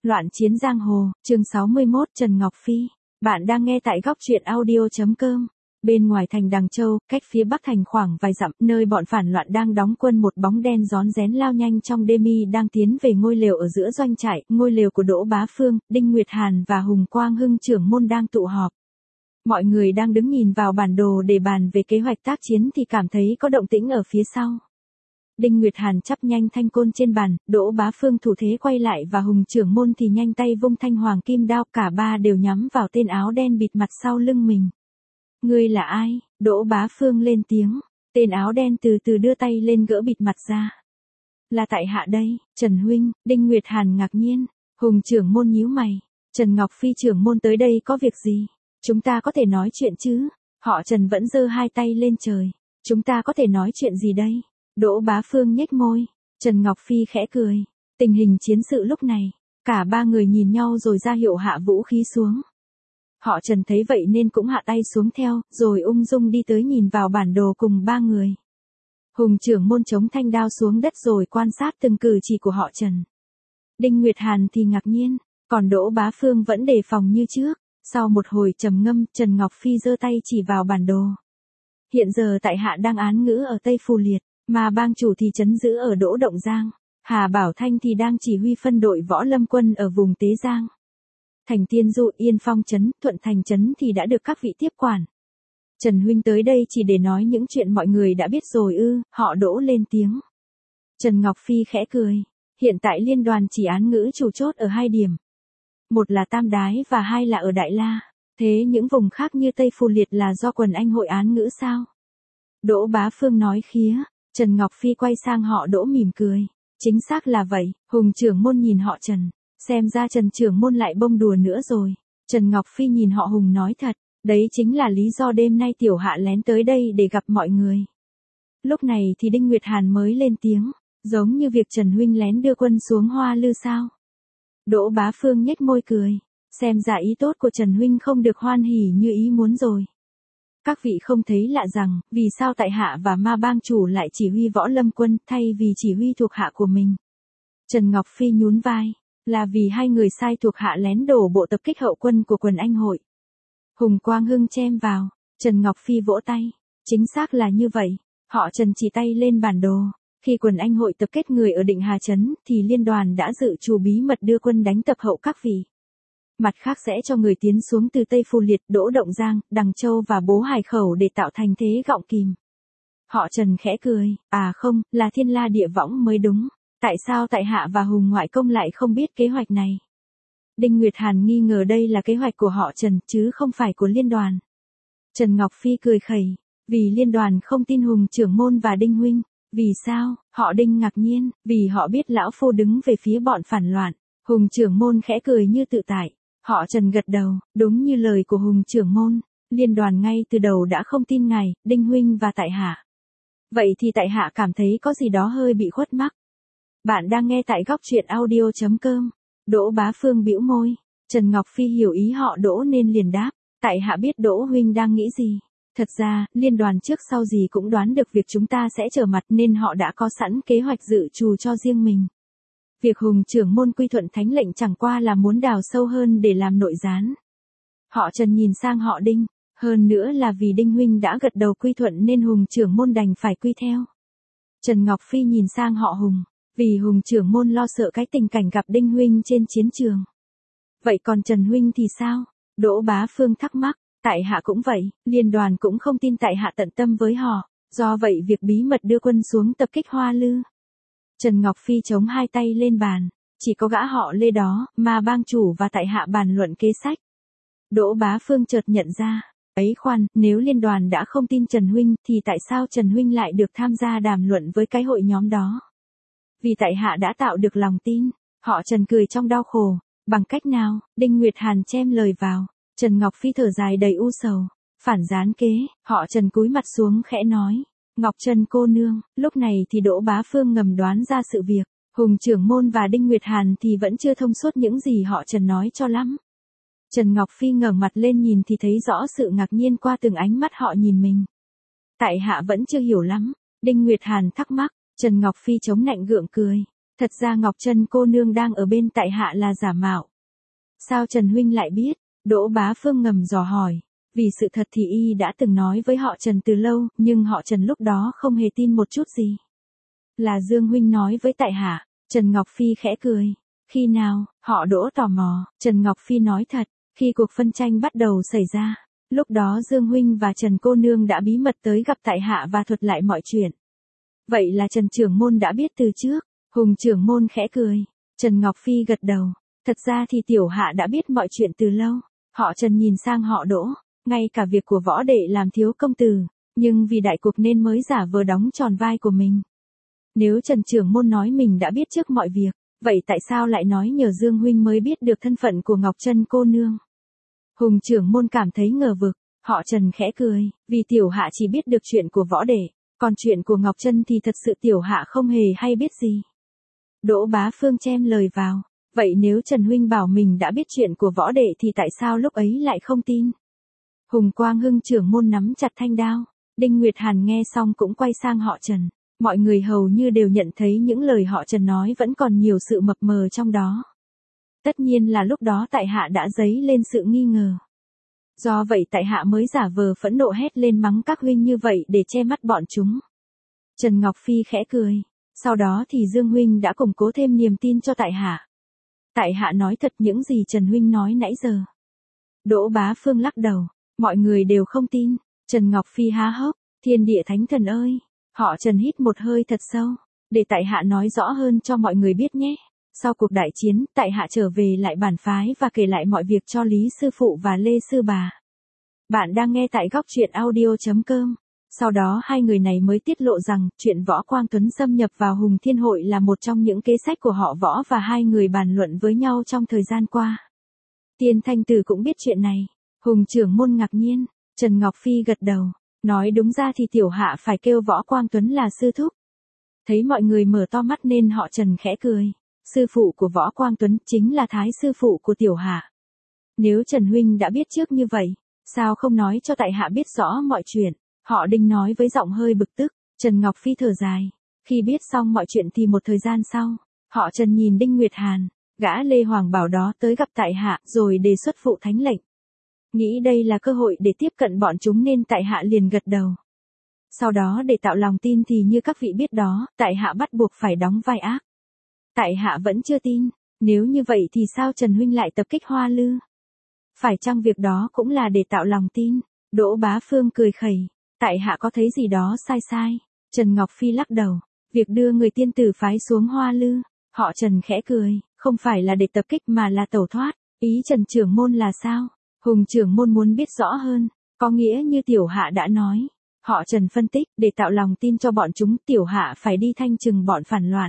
Loạn chiến giang hồ, chương 61, Trần Ngọc Phi. Bạn đang nghe tại góc truyện audio.com. Bên ngoài thành Đằng Châu, cách phía bắc thành khoảng vài dặm, nơi bọn phản loạn đang đóng quân, một bóng đen rón rén lao nhanh trong đêm mi đang tiến về ngôi lều ở giữa doanh trại, ngôi lều của Đỗ Bá Phương, Đinh Nguyệt Hàn và Hùng Quang Hưng trưởng môn đang tụ họp. Mọi người đang đứng nhìn vào bản đồ để bàn về kế hoạch tác chiến thì cảm thấy có động tĩnh ở phía sau. Đinh Nguyệt Hàn chắp nhanh thanh côn trên bàn, Đỗ Bá Phương thủ thế quay lại và Hùng trưởng môn thì nhanh tay vung thanh hoàng kim đao, cả ba đều nhắm vào tên áo đen bịt mặt sau lưng mình. Ngươi là ai? Đỗ Bá Phương lên tiếng. Tên áo đen từ từ đưa tay lên gỡ bịt mặt ra. Là tại hạ đây, Trần huynh. Đinh Nguyệt Hàn ngạc nhiên. Hùng trưởng môn nhíu mày. Trần Ngọc Phi trưởng môn tới đây có việc gì? Chúng ta có thể nói chuyện chứ? Họ Trần vẫn giơ hai tay lên trời. Chúng ta có thể nói chuyện gì đây? Đỗ Bá Phương nhếch môi. Trần Ngọc Phi khẽ cười. Tình hình chiến sự lúc này, cả ba người nhìn nhau rồi ra hiệu hạ vũ khí xuống. Họ Trần thấy vậy nên cũng hạ tay xuống theo, rồi ung dung đi tới nhìn vào bản đồ cùng ba người. Hùng trưởng môn chống thanh đao xuống đất rồi quan sát từng cử chỉ của họ Trần. Đinh Nguyệt Hàn thì ngạc nhiên, còn Đỗ Bá Phương vẫn đề phòng như trước. Sau một hồi trầm ngâm, Trần Ngọc Phi giơ tay chỉ vào bản đồ. Hiện giờ tại hạ đang án ngữ ở Tây Phù Liệt, mà bang chủ thì trấn giữ ở Đỗ Động Giang, Hà Bảo Thanh thì đang chỉ huy phân đội võ lâm quân ở vùng Tế Giang. Thành Tiên Dụ, Yên Phong trấn, Thuận Thành trấn thì đã được các vị tiếp quản. Trần huynh tới đây chỉ để nói những chuyện mọi người đã biết rồi ư? Họ Đỗ lên tiếng. Trần Ngọc Phi khẽ cười. Hiện tại liên đoàn chỉ án ngữ chủ chốt ở 2 điểm. Một là Tam Đái và 2 là ở Đại La. Thế những vùng khác như Tây Phù Liệt là do quần anh hội án ngữ sao? Đỗ Bá Phương nói khía. Trần Ngọc Phi quay sang họ Đỗ mỉm cười. Chính xác là vậy. Hùng trưởng môn nhìn họ Trần. Xem ra Trần trưởng môn lại bông đùa nữa rồi. Trần Ngọc Phi nhìn họ Hùng nói thật. Đấy chính là lý do đêm nay tiểu hạ lén tới đây để gặp mọi người. Lúc này thì Đinh Nguyệt Hàn mới lên tiếng. Giống như việc Trần huynh lén đưa quân xuống Hoa Lư sao? Đỗ Bá Phương nhếch môi cười. Xem ra ý tốt của Trần huynh không được hoan hỉ như ý muốn rồi. Các vị không thấy lạ rằng, vì sao tại hạ và ma bang chủ lại chỉ huy võ lâm quân thay vì chỉ huy thuộc hạ của mình? Trần Ngọc Phi nhún vai. Là vì hai người sai thuộc hạ lén đổ bộ tập kích hậu quân của quần anh hội. Hùng Quang Hưng chen vào. Trần Ngọc Phi vỗ tay. Chính xác là như vậy. Họ Trần chỉ tay lên bản đồ. Khi quần anh hội tập kết người ở Định Hà Trấn thì liên đoàn đã dự trù bí mật đưa quân đánh tập hậu các vị. Mặt khác sẽ cho người tiến xuống từ Tây Phù Liệt, Đỗ Động Giang, Đằng Châu và Bố Hải Khẩu để tạo thành thế gọng kìm. Họ Trần khẽ cười. À không, là Thiên La Địa Võng mới đúng. Tại sao tại hạ và Hùng ngoại công lại không biết kế hoạch này? Đinh Nguyệt Hàn nghi ngờ đây là kế hoạch của họ Trần chứ không phải của liên đoàn. Trần Ngọc Phi cười khẩy. Vì liên đoàn không tin Hùng trưởng môn và Đinh huynh. Vì sao? Họ Đinh ngạc nhiên. Vì họ biết lão phu đứng về phía bọn phản loạn. Hùng trưởng môn khẽ cười như tự tại. Họ Trần gật đầu. Đúng như lời của Hùng trưởng môn. Liên đoàn ngay từ đầu đã không tin ngài, Đinh huynh và tại hạ. Vậy thì tại hạ cảm thấy có gì đó hơi bị khuất mắc. Bạn đang nghe tại góc truyện audio.com. Đỗ Bá Phương bĩu môi. Trần Ngọc Phi hiểu ý họ Đỗ nên liền đáp. Tại hạ biết Đỗ huynh đang nghĩ gì. Thật ra, liên đoàn trước sau gì cũng đoán được việc chúng ta sẽ trở mặt nên họ đã có sẵn kế hoạch dự trù cho riêng mình. Việc Hùng trưởng môn quy thuận thánh lệnh chẳng qua là muốn đào sâu hơn để làm nội gián. Họ Trần nhìn sang họ Đinh. Hơn nữa là vì Đinh huynh đã gật đầu quy thuận nên Hùng trưởng môn đành phải quy theo. Trần Ngọc Phi nhìn sang họ Hùng. Vì Hùng trưởng môn lo sợ cái tình cảnh gặp Đinh huynh trên chiến trường. Vậy còn Trần huynh thì sao? Đỗ Bá Phương thắc mắc. Tại hạ cũng vậy, liên đoàn cũng không tin tại hạ tận tâm với họ. Do vậy việc bí mật đưa quân xuống tập kích Hoa Lư. Trần Ngọc Phi chống hai tay lên bàn. Chỉ có gã họ Lê đó, mà bang chủ và tại hạ bàn luận kế sách. Đỗ Bá Phương chợt nhận ra. Ấy khoan, nếu liên đoàn đã không tin Trần huynh thì tại sao Trần huynh lại được tham gia đàm luận với cái hội nhóm đó? Vì tại hạ đã tạo được lòng tin. Họ Trần cười trong đau khổ. Bằng cách nào? Đinh Nguyệt Hàn chen lời vào. Trần Ngọc Phi thở dài đầy u sầu. Phản gián kế. Họ Trần cúi mặt xuống khẽ nói. Ngọc Trân cô nương. Lúc này thì Đỗ Bá Phương ngầm đoán ra sự việc. Hùng trưởng môn và Đinh Nguyệt Hàn thì vẫn chưa thông suốt những gì họ Trần nói cho lắm. Trần Ngọc Phi ngẩng mặt lên nhìn thì thấy rõ sự ngạc nhiên qua từng ánh mắt họ nhìn mình. Tại hạ vẫn chưa hiểu lắm. Đinh Nguyệt Hàn thắc mắc. Trần Ngọc Phi chống nạnh gượng cười. Thật ra Ngọc Trân cô nương đang ở bên tại hạ là giả mạo. Sao Trần huynh lại biết? Đỗ Bá Phương ngầm dò hỏi. Vì sự thật thì y đã từng nói với họ Trần từ lâu, nhưng họ Trần lúc đó không hề tin một chút gì. Là Dương huynh nói với tại hạ. Trần Ngọc Phi khẽ cười. Khi nào? Họ Đỗ tò mò. Trần Ngọc Phi nói thật. Khi cuộc phân tranh bắt đầu xảy ra, lúc đó Dương huynh và Trần cô nương đã bí mật tới gặp tại hạ và thuật lại mọi chuyện. Vậy là Trần trưởng môn đã biết từ trước. Hùng trưởng môn khẽ cười. Trần Ngọc Phi gật đầu. Thật ra thì tiểu hạ đã biết mọi chuyện từ lâu. Họ Trần nhìn sang họ Đỗ. Ngay cả việc của võ đệ làm thiếu công tử. Nhưng vì đại cục nên mới giả vờ đóng tròn vai của mình. Nếu Trần trưởng môn nói mình đã biết trước mọi việc, vậy tại sao lại nói nhờ Dương huynh mới biết được thân phận của Ngọc Trân cô nương? Hùng trưởng môn cảm thấy ngờ vực. Họ Trần khẽ cười. Vì tiểu hạ chỉ biết được chuyện của võ đệ. Còn chuyện của Ngọc Trân thì thật sự tiểu hạ không hề hay biết gì. Đỗ Bá Phương chen lời vào. Vậy nếu Trần huynh bảo mình đã biết chuyện của võ đệ thì tại sao lúc ấy lại không tin? Hùng Quang Hưng trưởng môn nắm chặt thanh đao. Đinh Nguyệt Hàn nghe xong cũng quay sang họ Trần. Mọi người hầu như đều nhận thấy những lời họ Trần nói vẫn còn nhiều sự mập mờ trong đó. Tất nhiên là lúc đó tại hạ đã dấy lên sự nghi ngờ. Do vậy tại hạ mới giả vờ phẫn nộ hét lên mắng các huynh như vậy để che mắt bọn chúng. Trần Ngọc Phi khẽ cười. Sau đó thì Dương huynh đã củng cố thêm niềm tin cho tại hạ. Tại hạ nói thật những gì Trần huynh nói nãy giờ. Đỗ Bá Phương lắc đầu. Mọi người đều không tin. Trần Ngọc Phi há hốc. Thiên địa thánh thần ơi. Họ Trần hít một hơi thật sâu. Để tại hạ nói rõ hơn cho mọi người biết nhé. Sau cuộc đại chiến, tại hạ trở về lại bản phái và kể lại mọi việc cho Lý sư phụ và Lê sư bà. Bạn đang nghe tại góc truyện audio.com. Sau đó hai người này mới tiết lộ rằng chuyện Võ Quang Tuấn xâm nhập vào Hùng Thiên Hội là một trong những kế sách của họ Võ và hai người bàn luận với nhau trong thời gian qua. Tiên Thanh Tử cũng biết chuyện này. Hùng trưởng môn ngạc nhiên. Trần Ngọc Phi gật đầu. Nói đúng ra thì tiểu hạ phải kêu Võ Quang Tuấn là sư thúc. Thấy mọi người mở to mắt nên họ Trần khẽ cười. Sư phụ của Võ Quang Tuấn chính là thái sư phụ của tiểu hạ. Nếu Trần huynh đã biết trước như vậy, sao không nói cho tại hạ biết rõ mọi chuyện? Họ Đinh nói với giọng hơi bực tức. Trần Ngọc Phi thở dài. Khi biết xong mọi chuyện thì một thời gian sau, họ Trần nhìn Đinh Nguyệt Hàn, gã Lê Hoàng Bảo đó tới gặp tại hạ rồi đề xuất phụ thánh lệnh. Nghĩ đây là cơ hội để tiếp cận bọn chúng nên tại hạ liền gật đầu. Sau đó để tạo lòng tin thì như các vị biết đó, tại hạ bắt buộc phải đóng vai ác. Tại hạ vẫn chưa tin. Nếu như vậy thì sao Trần huynh lại tập kích Hoa Lư? Phải chăng việc đó cũng là để tạo lòng tin? Đỗ Bá Phương cười khẩy. Tại hạ có thấy gì đó sai sai. Trần Ngọc Phi lắc đầu. Việc đưa người tiên tử phái xuống Hoa Lư. Họ Trần khẽ cười. Không phải là để tập kích mà là tẩu thoát. Ý Trần trưởng môn là sao? Hùng trưởng môn muốn biết rõ hơn. Có nghĩa như tiểu hạ đã nói. Họ Trần phân tích. Để tạo lòng tin cho bọn chúng tiểu hạ phải đi thanh trừng bọn phản loạn.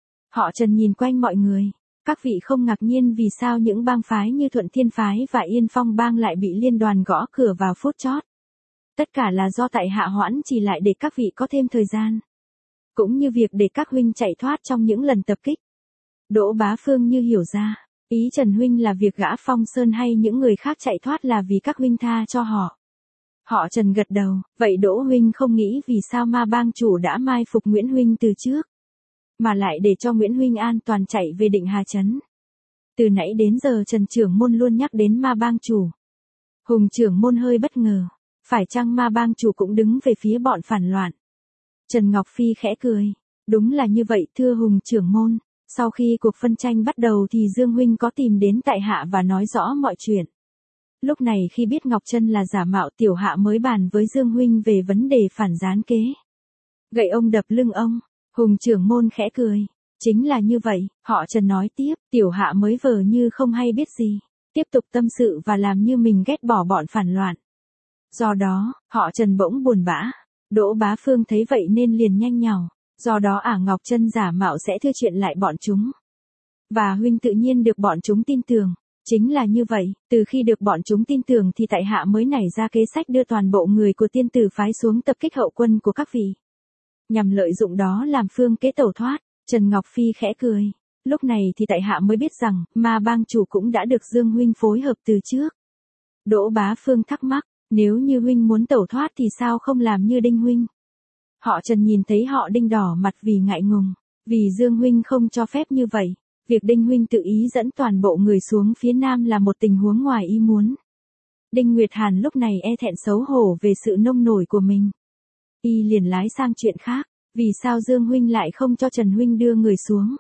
Họ Trần nhìn quanh mọi người. Các vị không ngạc nhiên vì sao những bang phái như Thuận Thiên Phái và Yên Phong Bang lại bị liên đoàn gõ cửa vào phút chót. Tất cả là do tại hạ hoãn chỉ lại để các vị có thêm thời gian. Cũng như việc để các huynh chạy thoát trong những lần tập kích. Đỗ Bá Phương như hiểu ra. Ý Trần huynh là việc gã Phong Sơn hay những người khác chạy thoát là vì các huynh tha cho họ. Họ Trần gật đầu. Vậy Đỗ huynh không nghĩ vì sao ma bang chủ đã mai phục Nguyễn huynh từ trước, mà lại để cho Nguyễn huynh an toàn chạy về Định Hà Trấn. Từ nãy đến giờ Trần trưởng môn luôn nhắc đến ma bang chủ. Hùng trưởng môn hơi bất ngờ. Phải chăng ma bang chủ cũng đứng về phía bọn phản loạn? Trần Ngọc Phi khẽ cười. Đúng là như vậy thưa Hùng trưởng môn. Sau khi cuộc phân tranh bắt đầu thì Dương huynh có tìm đến tại hạ và nói rõ mọi chuyện. Lúc này khi biết Ngọc Trân là giả mạo tiểu hạ mới bàn với Dương huynh về vấn đề phản gián kế. Gậy ông đập lưng ông. Hùng trưởng môn khẽ cười. Chính là như vậy, họ Trần nói tiếp, tiểu hạ mới vờ như không hay biết gì. Tiếp tục tâm sự và làm như mình ghét bỏ bọn phản loạn. Do đó, họ Trần bỗng buồn bã. Đỗ Bá Phương thấy vậy nên liền nhanh nhảu. Do đó Ngọc Trân giả mạo sẽ thưa chuyện lại bọn chúng. Và huynh tự nhiên được bọn chúng tin tưởng. Chính là như vậy, từ khi được bọn chúng tin tưởng thì tại hạ mới nảy ra kế sách đưa toàn bộ người của tiên tử phái xuống tập kích hậu quân của các vị. Nhằm lợi dụng đó làm phương kế tẩu thoát. Trần Ngọc Phi khẽ cười. Lúc này thì tại hạ mới biết rằng, ma bang chủ cũng đã được Dương huynh phối hợp từ trước. Đỗ Bá Phương thắc mắc, nếu như huynh muốn tẩu thoát thì sao không làm như Đinh huynh? Họ Trần nhìn thấy họ Đinh đỏ mặt vì ngại ngùng. Vì Dương huynh không cho phép như vậy, việc Đinh huynh tự ý dẫn toàn bộ người xuống phía nam là một tình huống ngoài ý muốn. Đinh Nguyệt Hàn lúc này e thẹn xấu hổ về sự nông nổi của mình. Y liền lái sang chuyện khác, vì sao Dương huynh lại không cho Trần huynh đưa người xuống?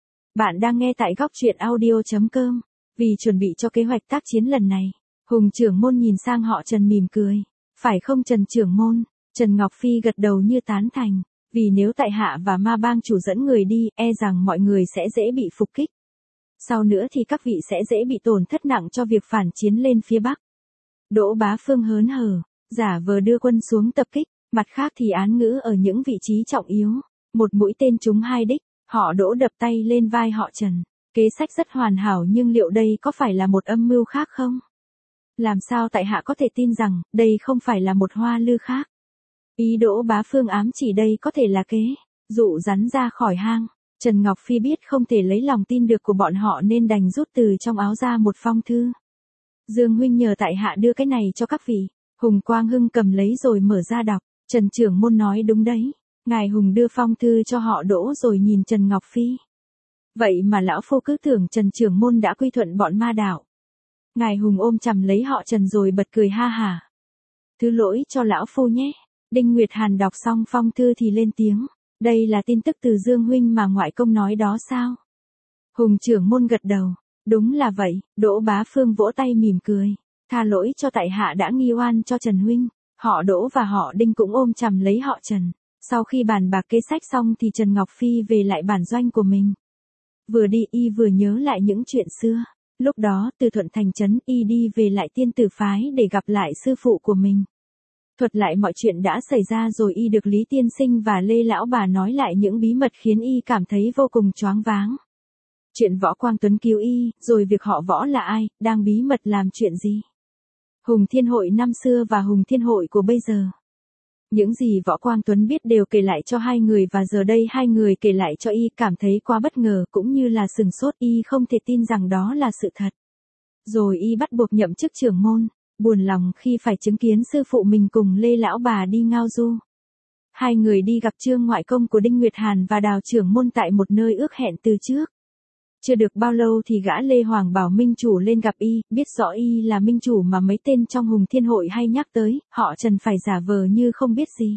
Bạn đang nghe tại góc truyện audio.com. Vì chuẩn bị cho kế hoạch tác chiến lần này, Hùng trưởng môn nhìn sang họ Trần mỉm cười. Phải không Trần trưởng môn? Trần Ngọc Phi gật đầu như tán thành. Vì nếu tại hạ và ma bang chủ dẫn người đi, e rằng mọi người sẽ dễ bị phục kích. Sau nữa thì các vị sẽ dễ bị tổn thất nặng cho việc phản chiến lên phía Bắc. Đỗ Bá Phương hớn hở, giả vờ đưa quân xuống tập kích, mặt khác thì án ngữ ở những vị trí trọng yếu. Một mũi tên trúng hai đích, họ Đỗ đập tay lên vai họ Trần. Kế sách rất hoàn hảo nhưng liệu đây có phải là một âm mưu khác không? Làm sao tại hạ có thể tin rằng đây không phải là một hoa lư khác? Ý Đỗ Bá Phương ám chỉ đây có thể là kế dụ rắn ra khỏi hang. Trần Ngọc Phi biết không thể lấy lòng tin được của bọn họ nên đành rút từ trong áo ra một phong thư. Dương huynh nhờ tại hạ đưa cái này cho các vị. Hùng Quang Hưng cầm lấy rồi mở ra đọc. Trần trưởng môn nói đúng đấy. Ngài Hùng đưa phong thư cho họ Đỗ rồi nhìn Trần Ngọc Phi. Vậy mà lão phu cứ tưởng Trần trưởng môn đã quy thuận bọn ma đạo. Ngài Hùng ôm chầm lấy họ Trần rồi bật cười ha hả. Thứ lỗi cho lão phu nhé. Đinh Nguyệt Hàn đọc xong phong thư thì lên tiếng. Đây là tin tức từ Dương huynh mà ngoại công nói đó sao? Hùng trưởng môn gật đầu. Đúng là vậy. Đỗ Bá Phương vỗ tay mỉm cười. Tha lỗi cho tại hạ đã nghi oan cho Trần huynh. Họ Đỗ và họ Đinh cũng ôm chầm lấy họ Trần. Sau khi bàn bạc kế sách xong thì Trần Ngọc Phi về lại bản doanh của mình. Vừa đi y vừa nhớ lại những chuyện xưa. Lúc đó từ Thuận Thành trấn y đi về lại Tiên Tử phái để gặp lại sư phụ của mình. Thuật lại mọi chuyện đã xảy ra rồi y được Lý Tiên Sinh và Lê Lão Bà nói lại những bí mật khiến y cảm thấy vô cùng choáng váng. Chuyện Võ Quang Tuấn cứu y, rồi việc họ Võ là ai, đang bí mật làm chuyện gì. Hùng Thiên Hội năm xưa và Hùng Thiên Hội của bây giờ. Những gì Võ Quang Tuấn biết đều kể lại cho hai người và giờ đây hai người kể lại cho y cảm thấy quá bất ngờ cũng như là sừng sốt y không thể tin rằng đó là sự thật. Rồi y bắt buộc nhậm chức trưởng môn, buồn lòng khi phải chứng kiến sư phụ mình cùng Lê Lão Bà đi ngao du. Hai người đi gặp Trương ngoại công của Đinh Nguyệt Hàn và Đào trưởng môn tại một nơi ước hẹn từ trước. Chưa được bao lâu thì gã Lê Hoàng bảo minh chủ lên gặp y, biết rõ y là minh chủ mà mấy tên trong Hùng Thiên Hội hay nhắc tới, họ Trần phải giả vờ như không biết gì.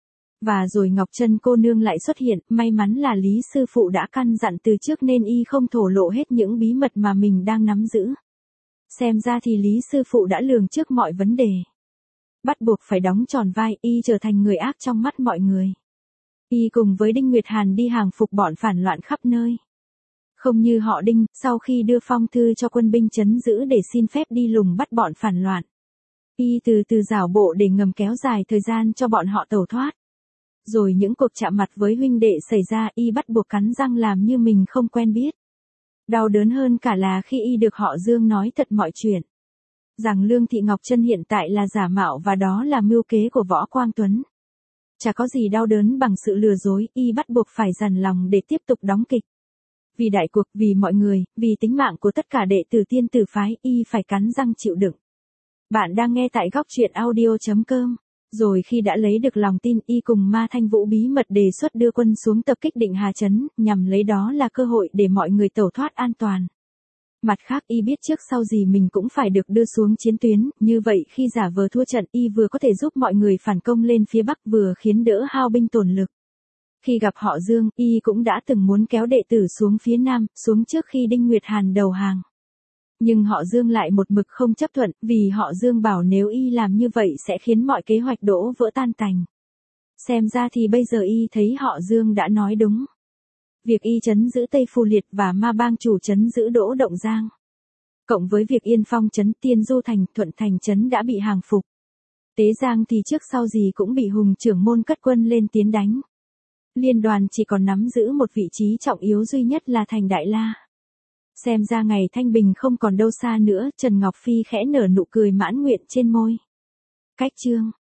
Và rồi Ngọc Trân cô nương lại xuất hiện, may mắn là Lý sư phụ đã căn dặn từ trước nên y không thổ lộ hết những bí mật mà mình đang nắm giữ. Xem ra thì Lý sư phụ đã lường trước mọi vấn đề. Bắt buộc phải đóng tròn vai, y trở thành người ác trong mắt mọi người. Y cùng với Đinh Nguyệt Hàn đi hàng phục bọn phản loạn khắp nơi. Không như họ Đinh, sau khi đưa phong thư cho quân binh trấn giữ để xin phép đi lùng bắt bọn phản loạn. Y từ từ giảo bộ để ngầm kéo dài thời gian cho bọn họ tẩu thoát. Rồi những cuộc chạm mặt với huynh đệ xảy ra y bắt buộc cắn răng làm như mình không quen biết. Đau đớn hơn cả là khi y được họ Dương nói thật mọi chuyện. Rằng Lương Thị Ngọc Trân hiện tại là giả mạo và đó là mưu kế của Võ Quang Tuấn. Chả có gì đau đớn bằng sự lừa dối, y bắt buộc phải dằn lòng để tiếp tục đóng kịch. Vì đại cuộc, vì mọi người, vì tính mạng của tất cả đệ tử Tiên Tử phái, y phải cắn răng chịu đựng. Bạn đang nghe tại góc truyện audio.com. Rồi khi đã lấy được lòng tin, y cùng Ma Thanh Vũ bí mật đề xuất đưa quân xuống tập kích Định Hà trấn, nhằm lấy đó là cơ hội để mọi người tẩu thoát an toàn. Mặt khác y biết trước sau gì mình cũng phải được đưa xuống chiến tuyến, như vậy khi giả vờ thua trận y vừa có thể giúp mọi người phản công lên phía Bắc vừa khiến đỡ hao binh tổn lực. Khi gặp họ Dương, y cũng đã từng muốn kéo đệ tử xuống phía Nam, xuống trước khi Đinh Nguyệt Hàn đầu hàng. Nhưng họ Dương lại một mực không chấp thuận, vì họ Dương bảo nếu y làm như vậy sẽ khiến mọi kế hoạch đổ vỡ tan tành. Xem ra thì bây giờ y thấy họ Dương đã nói đúng. Việc y trấn giữ Tây Phù Liệt và ma bang chủ trấn giữ Đỗ Động Giang. Cộng với việc Yên Phong trấn, Tiên Du Thành, Thuận Thành trấn đã bị hàng phục. Tế Giang thì trước sau gì cũng bị Hùng trưởng môn cất quân lên tiến đánh. Liên đoàn chỉ còn nắm giữ một vị trí trọng yếu duy nhất là thành Đại La. Xem ra ngày thanh bình không còn đâu xa nữa, Trần Ngọc Phi khẽ nở nụ cười mãn nguyện trên môi. Cách chương